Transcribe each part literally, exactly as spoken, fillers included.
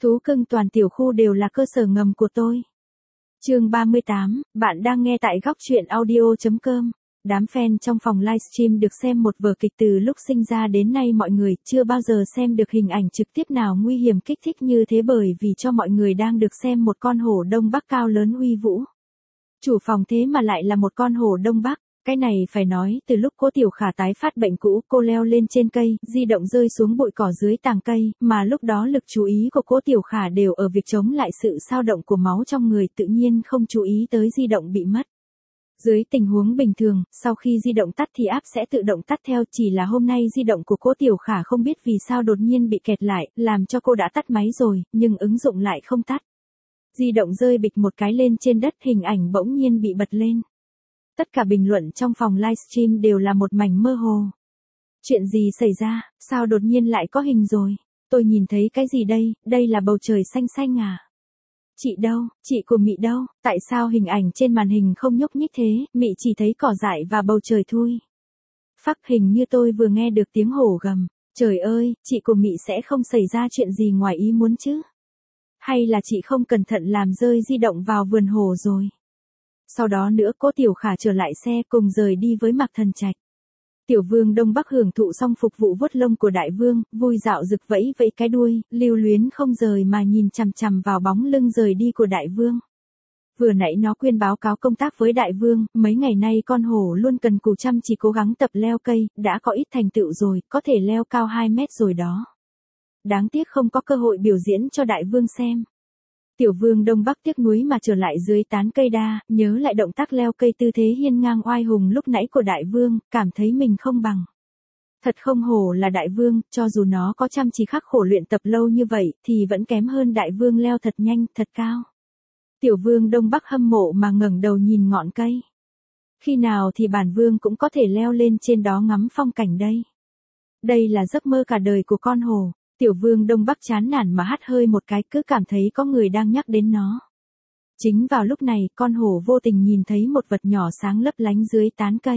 Thú cưng toàn tiểu khu đều là cơ sở ngầm của tôi. Chương ba mươi tám, bạn đang nghe tại góc truyện audio chấm com. Đám fan trong phòng livestream được xem một vở kịch từ lúc sinh ra đến nay, mọi người chưa bao giờ xem được hình ảnh trực tiếp nào nguy hiểm kích thích như thế, bởi vì cho mọi người đang được xem một con hổ Đông Bắc cao lớn uy vũ. Chủ phòng thế mà lại là một con hổ Đông Bắc. Cái này phải nói, từ lúc Cố Tiểu Khả tái phát bệnh cũ, cô leo lên trên cây, di động rơi xuống bụi cỏ dưới tàng cây, mà lúc đó lực chú ý của Cố Tiểu Khả đều ở việc chống lại sự xao động của máu trong người, tự nhiên không chú ý tới di động bị mất. Dưới tình huống bình thường, sau khi di động tắt thì app sẽ tự động tắt theo, chỉ là hôm nay di động của Cố Tiểu Khả không biết vì sao đột nhiên bị kẹt lại, làm cho cô đã tắt máy rồi, nhưng ứng dụng lại không tắt. Di động rơi bịch một cái lên trên đất, hình ảnh bỗng nhiên bị bật lên. Tất cả bình luận trong phòng livestream đều là một mảnh mơ hồ. Chuyện gì xảy ra, sao đột nhiên lại có hình rồi? Tôi nhìn thấy cái gì đây, đây là bầu trời xanh xanh à? Chị đâu, chị của Mị đâu, tại sao hình ảnh trên màn hình không nhúc nhích thế, Mị chỉ thấy cỏ dại và bầu trời thôi. Phắc, hình như tôi vừa nghe được tiếng hổ gầm, trời ơi, chị của Mị sẽ không xảy ra chuyện gì ngoài ý muốn chứ? Hay là chị không cẩn thận làm rơi di động vào vườn hổ rồi? Sau đó nữa Cố Tiểu Khả trở lại xe cùng rời đi với Mạc Thần Trạch. Tiểu Vương Đông Bắc hưởng thụ xong phục vụ vuốt lông của Đại Vương, vui dạo rực vẫy vẫy cái đuôi, lưu luyến không rời mà nhìn chằm chằm vào bóng lưng rời đi của Đại Vương. Vừa nãy nó quyên báo cáo công tác với Đại Vương, mấy ngày nay con hổ luôn cần cù chăm chỉ cố gắng tập leo cây, đã có ít thành tựu rồi, có thể leo cao hai mét rồi đó. Đáng tiếc không có cơ hội biểu diễn cho Đại Vương xem. Tiểu Vương Đông Bắc tiếc nuối mà trở lại dưới tán cây đa, nhớ lại động tác leo cây tư thế hiên ngang oai hùng lúc nãy của Đại Vương, cảm thấy mình không bằng. Thật không hổ là Đại Vương, cho dù nó có chăm chỉ khắc khổ luyện tập lâu như vậy, thì vẫn kém hơn Đại Vương leo thật nhanh, thật cao. Tiểu Vương Đông Bắc hâm mộ mà ngẩng đầu nhìn ngọn cây. Khi nào thì bản Vương cũng có thể leo lên trên đó ngắm phong cảnh đây. Đây là giấc mơ cả đời của con hổ. Tiểu Vương Đông Bắc chán nản mà hắt hơi một cái, cứ cảm thấy có người đang nhắc đến nó. Chính vào lúc này, con hổ vô tình nhìn thấy một vật nhỏ sáng lấp lánh dưới tán cây.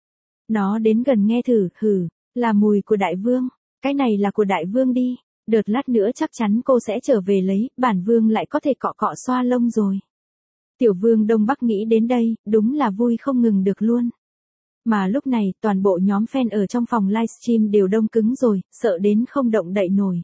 Nó đến gần nghe thử, hừ, là mùi của Đại Vương, cái này là của Đại Vương đi, đợt lát nữa chắc chắn cô sẽ trở về lấy, bản Vương lại có thể cọ cọ xoa lông rồi. Tiểu Vương Đông Bắc nghĩ đến đây, đúng là vui không ngừng được luôn. Mà lúc này, toàn bộ nhóm fan ở trong phòng livestream đều đông cứng rồi, sợ đến không động đậy nổi.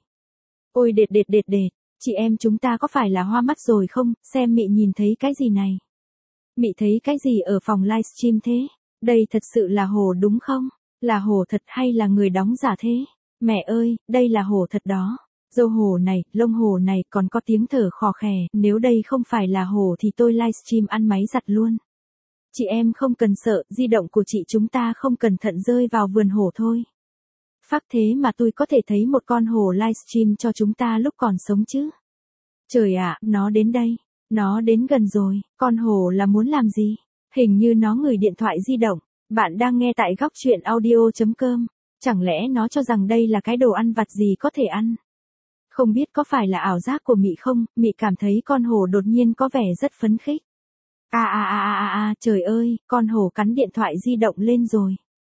Ôi đệt đệt đệt đệt, chị em chúng ta có phải là hoa mắt rồi không, xem Mị nhìn thấy cái gì này? Mị thấy cái gì ở phòng livestream thế? Đây thật sự là hổ đúng không? Là hổ thật hay là người đóng giả thế? Mẹ ơi, đây là hổ thật đó. Dâu hổ này, lông hổ này còn có tiếng thở khò khè, nếu đây không phải là hổ thì tôi livestream ăn máy giặt luôn. Chị em không cần sợ, di động của chị chúng ta không cẩn thận rơi vào vườn hổ thôi. Phác thế mà tôi có thể thấy một con hổ livestream cho chúng ta lúc còn sống chứ. Trời ạ, nó đến đây. Nó đến gần rồi, con hổ là muốn làm gì? Hình như nó ngửi điện thoại di động. Bạn đang nghe tại góc truyện audio chấm com. Chẳng lẽ nó cho rằng đây là cái đồ ăn vặt gì có thể ăn? Không biết có phải là ảo giác của Mị không, Mị cảm thấy con hổ đột nhiên có vẻ rất phấn khích. À à à à à à, trời ơi, con hổ cắn điện thoại di động lên rồi.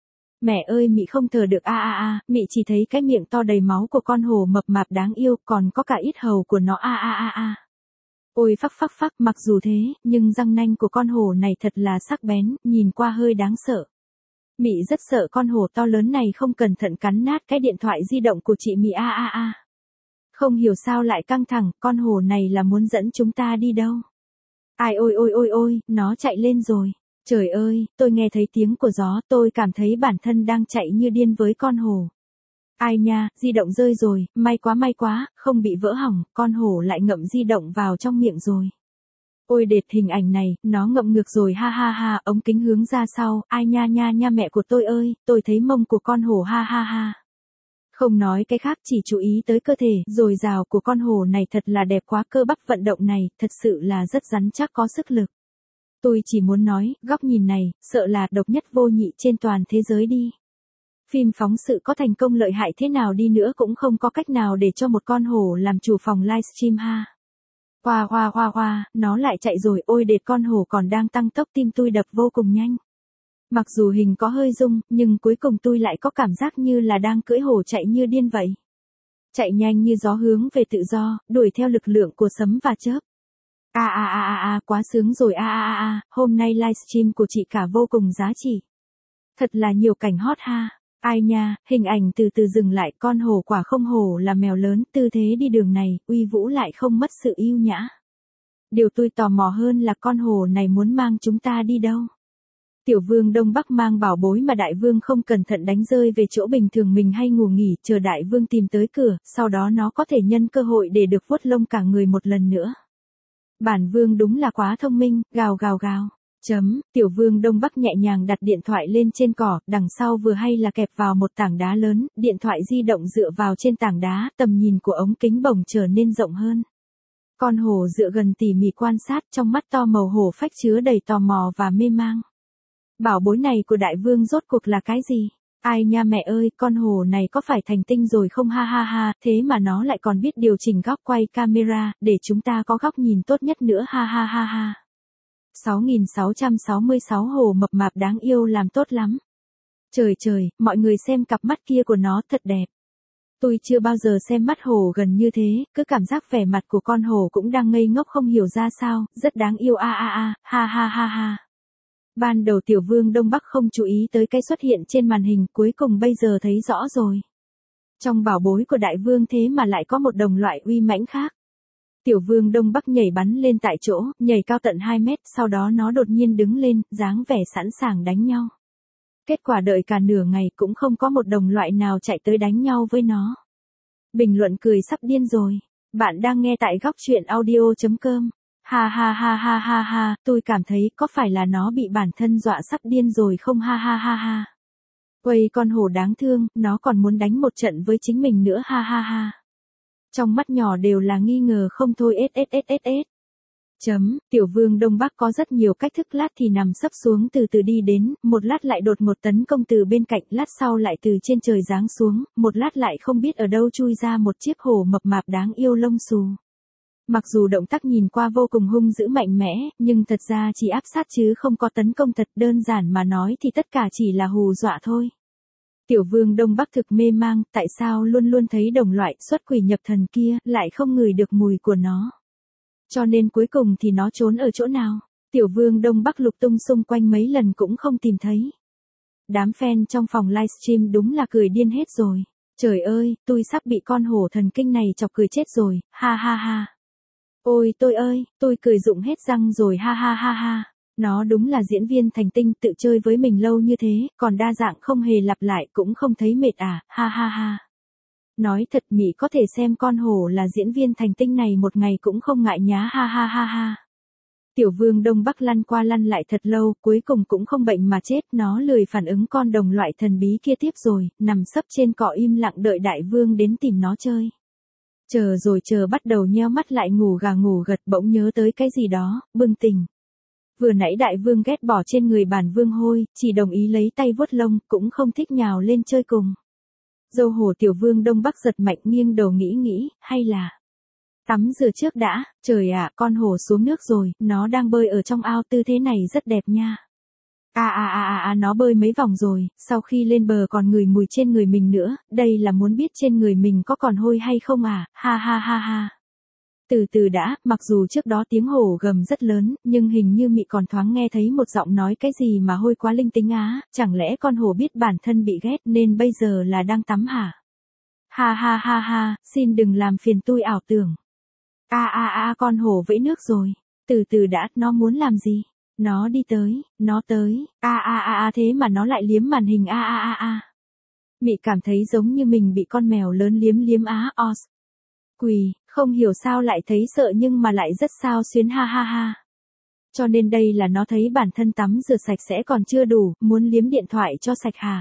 Mẹ ơi, Mị không thở được, a a a, Mị chỉ thấy cái miệng to đầy máu của con hổ mập mạp đáng yêu, còn có cả ít hầu của nó, a a a a. Ôi phắc phắc phắc, mặc dù thế, nhưng răng nanh của con hổ này thật là sắc bén, nhìn qua hơi đáng sợ. Mị rất sợ con hổ to lớn này không cẩn thận cắn nát cái điện thoại di động của chị Mị, a a a. Không hiểu sao lại căng thẳng, con hổ này là muốn dẫn chúng ta đi đâu? Ai ôi ôi ôi ôi, nó chạy lên rồi. Trời ơi, tôi nghe thấy tiếng của gió, tôi cảm thấy bản thân đang chạy như điên với con hổ. Ai nha, di động rơi rồi, may quá may quá, không bị vỡ hỏng, con hổ lại ngậm di động vào trong miệng rồi. Ôi đệt, hình ảnh này, nó ngậm ngược rồi, ha ha ha, ống kính hướng ra sau, ai nha nha nha mẹ của tôi ơi, tôi thấy mông của con hổ, ha ha ha. Không nói cái khác, chỉ chú ý tới cơ thể dồi dào của con hổ này thật là đẹp quá, cơ bắp vận động này, thật sự là rất rắn chắc có sức lực. Tôi chỉ muốn nói, góc nhìn này, sợ là độc nhất vô nhị trên toàn thế giới đi. Phim phóng sự có thành công lợi hại thế nào đi nữa cũng không có cách nào để cho một con hổ làm chủ phòng livestream ha. Hoa hoa hoa hoa, nó lại chạy rồi, ôi đệt, con hổ còn đang tăng tốc, tim tôi đập vô cùng nhanh. Mặc dù hình có hơi rung, nhưng cuối cùng tôi lại có cảm giác như là đang cưỡi hổ chạy như điên vậy. chạy nhanh như gió hướng về tự do, đuổi theo lực lượng của sấm và chớp. A a a a a, quá sướng rồi a a a a, hôm nay livestream của chị cả vô cùng giá trị. Thật là nhiều cảnh hot ha. Ai nha, hình ảnh từ từ dừng lại, con hổ quả không hổ là mèo lớn, tư thế đi đường này, uy vũ lại không mất sự yêu nhã. Điều tôi tò mò hơn là con hổ này muốn mang chúng ta đi đâu. Tiểu vương Đông Bắc mang bảo bối mà đại vương không cẩn thận đánh rơi về chỗ bình thường mình hay ngủ nghỉ, chờ đại vương tìm tới cửa, sau đó nó có thể nhân cơ hội để được vuốt lông cả người một lần nữa. Bản vương đúng là quá thông minh, gào gào gào. Chấm, tiểu vương Đông Bắc nhẹ nhàng đặt điện thoại lên trên cỏ, đằng sau vừa hay là kẹp vào một tảng đá lớn, điện thoại di động dựa vào trên tảng đá, tầm nhìn của ống kính bồng trở nên rộng hơn. Con hổ dựa gần tỉ mỉ quan sát, trong mắt to màu hổ phách chứa đầy tò mò và mê mang. Bảo bối này của đại vương rốt cuộc là cái gì? Ai nha mẹ ơi, con hổ này có phải thành tinh rồi không ha ha ha, thế mà nó lại còn biết điều chỉnh góc quay camera, để chúng ta có góc nhìn tốt nhất nữa ha ha ha ha. sáu nghìn sáu trăm sáu mươi sáu hổ mập mạp đáng yêu làm tốt lắm. Trời trời, mọi người xem cặp mắt kia của nó thật đẹp. Tôi chưa bao giờ xem mắt hổ gần như thế, cứ cảm giác vẻ mặt của con hổ cũng đang ngây ngốc không hiểu ra sao, rất đáng yêu a a a, ha ha ha ha. Ban đầu tiểu vương Đông Bắc không chú ý tới cái xuất hiện trên màn hình, cuối cùng bây giờ thấy rõ rồi. Trong bảo bối của đại vương thế mà lại có một đồng loại uy mãnh khác. Tiểu vương Đông Bắc nhảy bắn lên tại chỗ, nhảy cao tận hai mét, sau đó nó đột nhiên đứng lên, dáng vẻ sẵn sàng đánh nhau. Kết quả đợi cả nửa ngày cũng không có một đồng loại nào chạy tới đánh nhau với nó. Bình luận cười sắp điên rồi. Bạn đang nghe tại góc truyện audio chấm com. Ha ha ha ha ha ha, tôi cảm thấy có phải là nó bị bản thân dọa sắp điên rồi không ha ha ha ha. Quầy con hổ đáng thương, nó còn muốn đánh một trận với chính mình nữa ha ha ha. Trong mắt nhỏ đều là nghi ngờ không thôi sssss. Chấm, tiểu vương Đông Bắc có rất nhiều cách thức, lát thì nằm sấp xuống từ từ đi đến, một lát lại đột ngột tấn công từ bên cạnh, lát sau lại từ trên trời giáng xuống, một lát lại không biết ở đâu chui ra một chiếc hổ mập mạp đáng yêu lông xù. Mặc dù động tác nhìn qua vô cùng hung dữ mạnh mẽ, nhưng thật ra chỉ áp sát chứ không có tấn công, thật đơn giản mà nói thì tất cả chỉ là hù dọa thôi. Tiểu vương Đông Bắc thực mê mang, tại sao luôn luôn thấy đồng loại xuất quỷ nhập thần kia, lại không ngửi được mùi của nó. Cho nên cuối cùng thì nó trốn ở chỗ nào? Tiểu vương Đông Bắc lục tung xung quanh mấy lần cũng không tìm thấy. Đám fan trong phòng livestream đúng là cười điên hết rồi. Trời ơi, tôi sắp bị con hổ thần kinh này chọc cười chết rồi, ha ha ha. Ôi tôi ơi, tôi cười rụng hết răng rồi ha ha ha ha. Nó đúng là diễn viên thành tinh, tự chơi với mình lâu như thế, còn đa dạng không hề lặp lại cũng không thấy mệt à, ha ha ha. Nói thật Mỹ có thể xem con hổ là diễn viên thành tinh này một ngày cũng không ngại nhá ha ha ha ha. Tiểu vương Đông Bắc lăn qua lăn lại thật lâu, cuối cùng cũng không bệnh mà chết, nó lười phản ứng con đồng loại thần bí kia tiếp rồi, nằm sấp trên cỏ im lặng đợi đại vương đến tìm nó chơi. Chờ rồi chờ bắt đầu nheo mắt lại ngủ gà ngủ gật, bỗng nhớ tới cái gì đó, bừng tỉnh. Vừa nãy đại vương ghét bỏ trên người bản vương hôi, chỉ đồng ý lấy tay vuốt lông, cũng không thích nhào lên chơi cùng. Dâu hổ tiểu vương Đông Bắc giật mạnh nghiêng đầu nghĩ nghĩ, hay là tắm rửa trước đã, trời ạ, con hổ xuống nước rồi, nó đang bơi ở trong ao, tư thế này rất đẹp nha. À à à à à nó bơi mấy vòng rồi, sau khi lên bờ còn ngửi mùi trên người mình nữa, đây là muốn biết trên người mình có còn hôi hay không à, ha ha ha ha. Từ từ đã, mặc dù trước đó tiếng hổ gầm rất lớn, nhưng hình như Mị còn thoáng nghe thấy một giọng nói cái gì mà hôi quá linh tính á, chẳng lẽ con hổ biết bản thân bị ghét nên bây giờ là đang tắm hả? Ha ha ha ha, xin đừng làm phiền tôi ảo tưởng. A a a con hổ vẫy nước rồi, từ từ đã, nó muốn làm gì? Nó đi tới, nó tới, a a a a thế mà nó lại liếm màn hình a a a a. Mị cảm thấy giống như mình bị con mèo lớn liếm liếm á os. Quỳ, không hiểu sao lại thấy sợ nhưng mà lại rất sao xuyến ha ha ha. Cho nên đây là nó thấy bản thân tắm rửa sạch sẽ còn chưa đủ, muốn liếm điện thoại cho sạch hả?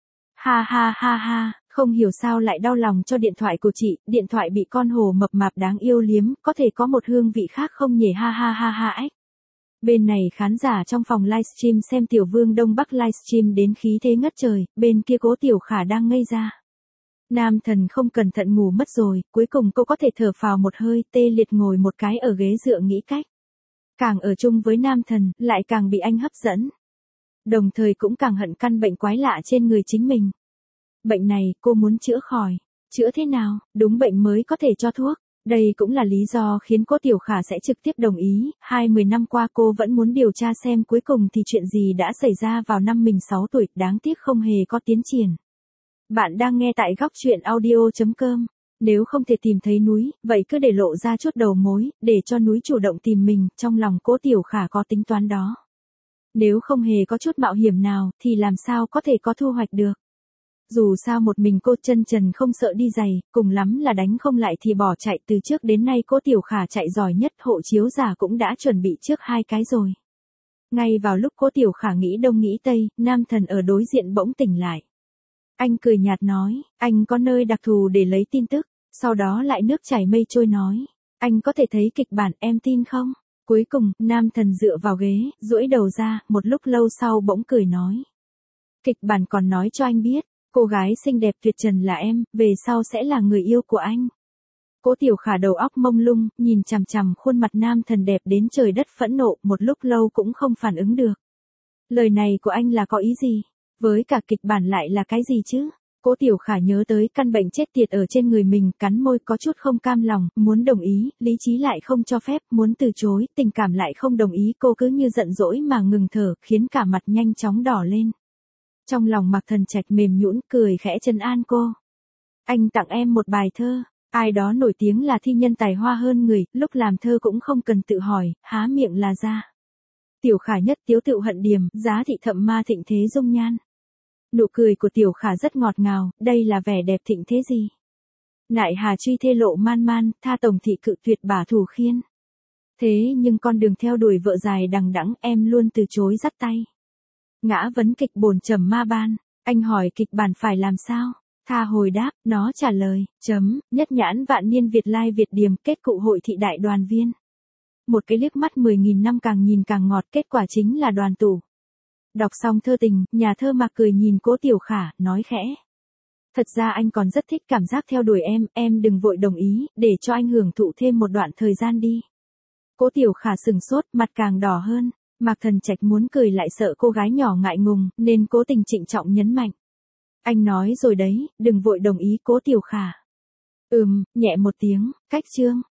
Ha ha ha ha, không hiểu sao lại đau lòng cho điện thoại của chị, điện thoại bị con hổ mập mạp đáng yêu liếm, có thể có một hương vị khác không nhỉ ha ha ha ha ếch. Bên này khán giả trong phòng livestream xem tiểu vương Đông Bắc livestream đến khí thế ngất trời, bên kia Cố Tiểu Khả đang ngây ra. Nam thần không cẩn thận ngủ mất rồi, cuối cùng cô có thể thở phào một hơi, tê liệt ngồi một cái ở ghế dựa nghĩ cách. Càng ở chung với nam thần, lại càng bị anh hấp dẫn. Đồng thời cũng càng hận căn bệnh quái lạ trên người chính mình. Bệnh này cô muốn chữa khỏi. Chữa thế nào, đúng bệnh mới có thể cho thuốc. Đây cũng là lý do khiến Cố Tiểu Khả sẽ trực tiếp đồng ý, hai mươi năm qua cô vẫn muốn điều tra xem cuối cùng thì chuyện gì đã xảy ra vào năm mình sáu tuổi, đáng tiếc không hề có tiến triển. Bạn đang nghe tại góc truyện audio chấm com. Nếu không thể tìm thấy núi, vậy cứ để lộ ra chút đầu mối, để cho núi chủ động tìm mình, trong lòng Cố Tiểu Khả có tính toán đó. Nếu không hề có chút mạo hiểm nào, thì làm sao có thể có thu hoạch được. Dù sao một mình cô chân trần không sợ đi giày, cùng lắm là đánh không lại thì bỏ chạy, từ trước đến nay Cố Tiểu Khả chạy giỏi nhất, hộ chiếu giả cũng đã chuẩn bị trước hai cái rồi. Ngay vào lúc Cố Tiểu Khả nghĩ đông nghĩ tây, nam thần ở đối diện bỗng tỉnh lại. Anh cười nhạt nói, anh có nơi đặc thù để lấy tin tức, sau đó lại nước chảy mây trôi nói, anh có thể thấy kịch bản, em tin không? Cuối cùng, nam thần dựa vào ghế, duỗi đầu ra, một lúc lâu sau bỗng cười nói. Kịch bản còn nói cho anh biết, cô gái xinh đẹp tuyệt trần là em, về sau sẽ là người yêu của anh. Cố Tiểu Khả đầu óc mông lung, nhìn chằm chằm khuôn mặt nam thần đẹp đến trời đất phẫn nộ, một lúc lâu cũng không phản ứng được. Lời này của anh là có ý gì? Với cả kịch bản lại là cái gì chứ? Cố Tiểu Khả nhớ tới căn bệnh chết tiệt ở trên người mình, cắn môi có chút không cam lòng, muốn đồng ý, lý trí lại không cho phép, muốn từ chối, tình cảm lại không đồng ý, cô cứ như giận dỗi mà ngừng thở, khiến cả mặt nhanh chóng đỏ lên. Trong lòng Mạc Thần Trạch mềm nhũn, cười khẽ trấn an cô. Anh tặng em một bài thơ, ai đó nổi tiếng là thi nhân tài hoa hơn người, lúc làm thơ cũng không cần tự hỏi, há miệng là ra. Tiểu Khả nhất tiếu tự hận điềm, giá thị thậm ma thịnh thế dung nhan. Nụ cười của Tiểu Khả rất ngọt ngào, đây là vẻ đẹp thịnh thế gì? Nại hà truy thê lộ man man, tha tổng thị cự tuyệt bả thủ khiên. Thế nhưng con đường theo đuổi vợ dài đằng đẵng, em luôn từ chối dắt tay. Ngã vấn kịch bổn trầm ma ban, anh hỏi kịch bản phải làm sao? Tha hồi đáp, nó trả lời, chấm, nhất nhãn vạn niên Việt lai Việt điềm, kết cụ hội thị đại đoàn viên. Một cái liếc mắt mười nghìn năm càng nhìn càng ngọt, kết quả chính là đoàn tụ. Đọc xong thơ tình, nhà thơ Mạc cười nhìn Cố Tiểu Khả, nói khẽ. Thật ra anh còn rất thích cảm giác theo đuổi em, em đừng vội đồng ý, để cho anh hưởng thụ thêm một đoạn thời gian đi. Cố Tiểu Khả sừng sốt, mặt càng đỏ hơn. Mạc Thần Trạch muốn cười lại sợ cô gái nhỏ ngại ngùng, nên cố tình trịnh trọng nhấn mạnh. Anh nói rồi đấy, đừng vội đồng ý. Cố Tiểu Khả. Ừm, nhẹ một tiếng, cách chương.